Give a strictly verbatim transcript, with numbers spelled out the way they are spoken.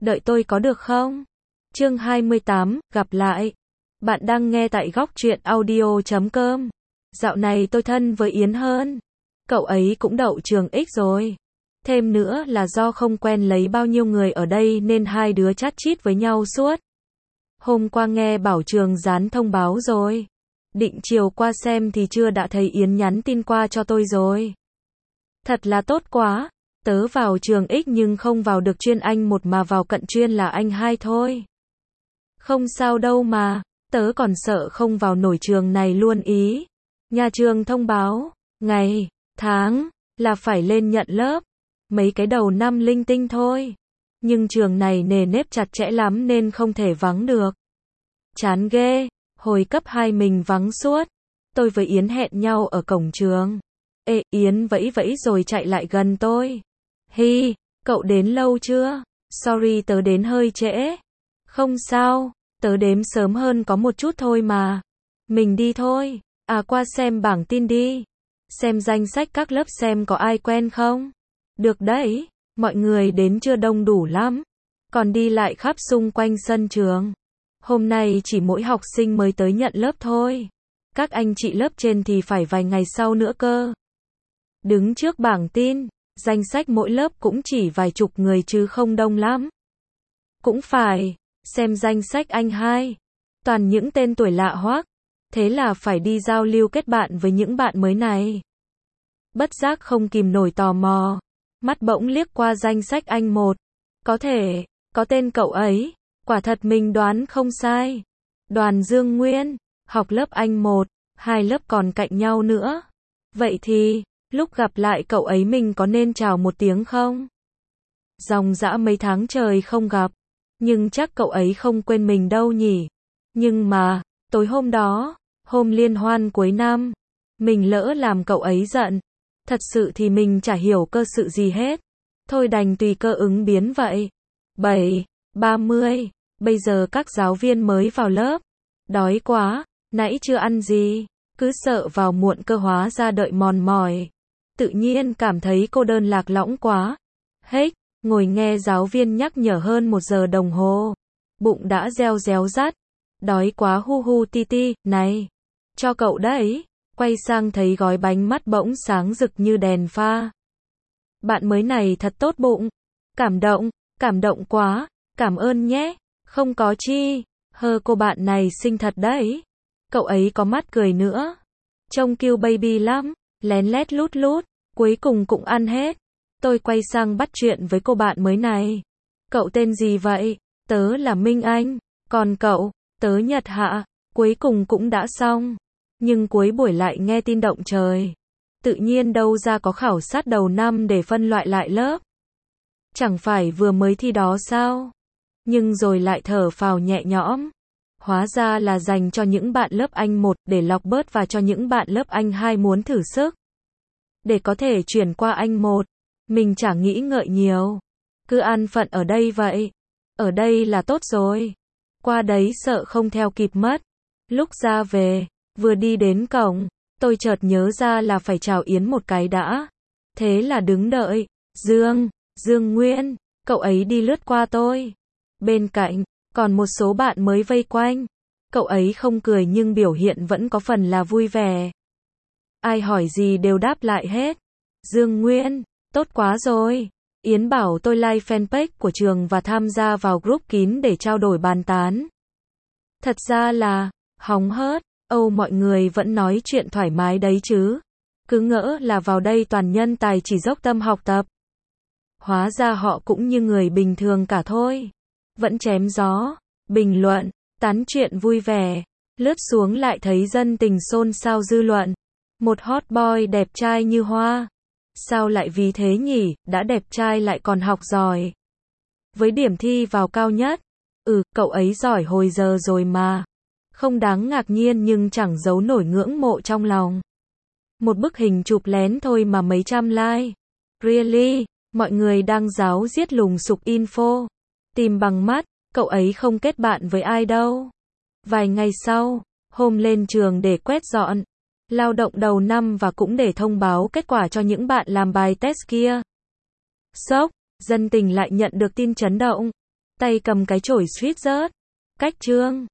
đợi tôi có được không? Chương hai mươi tám, gặp lại. Bạn đang nghe tại góc truyện audio chấm com. Dạo này tôi thân với Yến hơn. Cậu ấy cũng đậu trường X rồi. Thêm nữa là do không quen lấy bao nhiêu người ở đây nên hai đứa chat chít với nhau suốt. Hôm qua nghe bảo trường dán thông báo rồi. Định chiều qua xem thì chưa đã thấy Yến nhắn tin qua cho tôi rồi. Thật là tốt quá. Tớ vào trường X nhưng không vào được chuyên Anh một mà vào cận chuyên là Anh hai thôi. Không sao đâu mà, tớ còn sợ không vào nổi trường này luôn ý. Nhà trường thông báo, ngày, tháng, là phải lên nhận lớp. Mấy cái đầu năm linh tinh thôi. Nhưng trường này nề nếp chặt chẽ lắm nên không thể vắng được. Chán ghê, hồi cấp hai mình vắng suốt. Tôi với Yến hẹn nhau ở cổng trường. Ê, Yến vẫy vẫy rồi chạy lại gần tôi. Hi, cậu đến lâu chưa? Sorry tớ đến hơi trễ. Không sao, tớ đếm sớm hơn có một chút thôi mà. Mình đi thôi. À qua xem bảng tin đi. Xem danh sách các lớp xem có ai quen không? Được đấy, mọi người đến chưa đông đủ lắm. Còn đi lại khắp xung quanh sân trường. Hôm nay chỉ mỗi học sinh mới tới nhận lớp thôi. Các anh chị lớp trên thì phải vài ngày sau nữa cơ. Đứng trước bảng tin, danh sách mỗi lớp cũng chỉ vài chục người chứ không đông lắm. Cũng phải, xem danh sách anh hai. Toàn những tên tuổi lạ hoắc. Thế là phải đi giao lưu kết bạn với những bạn mới này. Bất giác không kìm nổi tò mò. Mắt bỗng liếc qua danh sách anh một. Có thể, có tên cậu ấy. Quả thật mình đoán không sai. Đoàn Dương Nguyên, học lớp anh một, hai lớp còn cạnh nhau nữa. Vậy thì, lúc gặp lại cậu ấy mình có nên chào một tiếng không? Dòng dã mấy tháng trời không gặp. Nhưng chắc cậu ấy không quên mình đâu nhỉ. Nhưng mà, tối hôm đó, hôm liên hoan cuối năm, mình lỡ làm cậu ấy giận. Thật sự thì mình chả hiểu cơ sự gì hết. Thôi đành tùy cơ ứng biến vậy. bảy, ba mươi, bây giờ các giáo viên mới vào lớp. Đói quá, nãy chưa ăn gì. Cứ sợ vào muộn cơ hóa ra đợi mòn mỏi. Tự nhiên cảm thấy cô đơn lạc lõng quá. Hết, ngồi nghe giáo viên nhắc nhở hơn một giờ đồng hồ. Bụng đã reo réo rắt. Đói quá hu hu ti ti, này. Cho cậu đấy. Quay sang thấy gói bánh mắt bỗng sáng rực như đèn pha. Bạn mới này thật tốt bụng. Cảm động, cảm động quá. Cảm ơn nhé. Không có chi. Hơ cô bạn này xinh thật đấy. Cậu ấy có mắt cười nữa. Trông cute baby lắm. Lén lét lút lút. Cuối cùng cũng ăn hết. Tôi quay sang bắt chuyện với cô bạn mới này. Cậu tên gì vậy? Tớ là Minh Anh. Còn cậu? Tớ Nhật Hạ. Cuối cùng cũng đã xong. Nhưng cuối buổi lại nghe tin động trời. Tự nhiên đâu ra có khảo sát đầu năm để phân loại lại lớp. Chẳng phải vừa mới thi đó sao? Nhưng rồi lại thở phào nhẹ nhõm. Hóa ra là dành cho những bạn lớp anh một để lọc bớt và cho những bạn lớp anh hai muốn thử sức. Để có thể chuyển qua anh một. Mình chả nghĩ ngợi nhiều. Cứ an phận ở đây vậy. Ở đây là tốt rồi. Qua đấy sợ không theo kịp mất. Lúc ra về, vừa đi đến cổng, tôi chợt nhớ ra là phải chào Yến một cái đã. Thế là đứng đợi. Dương, Dương Nguyên, cậu ấy đi lướt qua tôi. Bên cạnh, còn một số bạn mới vây quanh. Cậu ấy không cười nhưng biểu hiện vẫn có phần là vui vẻ. Ai hỏi gì đều đáp lại hết. Dương Nguyên, tốt quá rồi. Yến bảo tôi like fanpage của trường và tham gia vào group kín để trao đổi bàn tán. Thật ra là, hóng hớt, âu mọi người vẫn nói chuyện thoải mái đấy chứ. Cứ ngỡ là vào đây toàn nhân tài chỉ dốc tâm học tập. Hóa ra họ cũng như người bình thường cả thôi. Vẫn chém gió, bình luận, tán chuyện vui vẻ. Lướt xuống lại thấy dân tình xôn xao dư luận. Một hot boy đẹp trai như hoa. Sao lại vì thế nhỉ, đã đẹp trai lại còn học giỏi. Với điểm thi vào cao nhất. Ừ, cậu ấy giỏi hồi giờ rồi mà. Không đáng ngạc nhiên nhưng chẳng giấu nổi ngưỡng mộ trong lòng. Một bức hình chụp lén thôi mà mấy trăm like. Really, mọi người đang ráo riết lùng sục info. Tìm bằng mắt, cậu ấy không kết bạn với ai đâu. Vài ngày sau, hôm lên trường để quét dọn. Lao động đầu năm và cũng để thông báo kết quả cho những bạn làm bài test kia. Sốc, dân tình lại nhận được tin chấn động. tay cầm cái chổi suýt rớt. Cách chương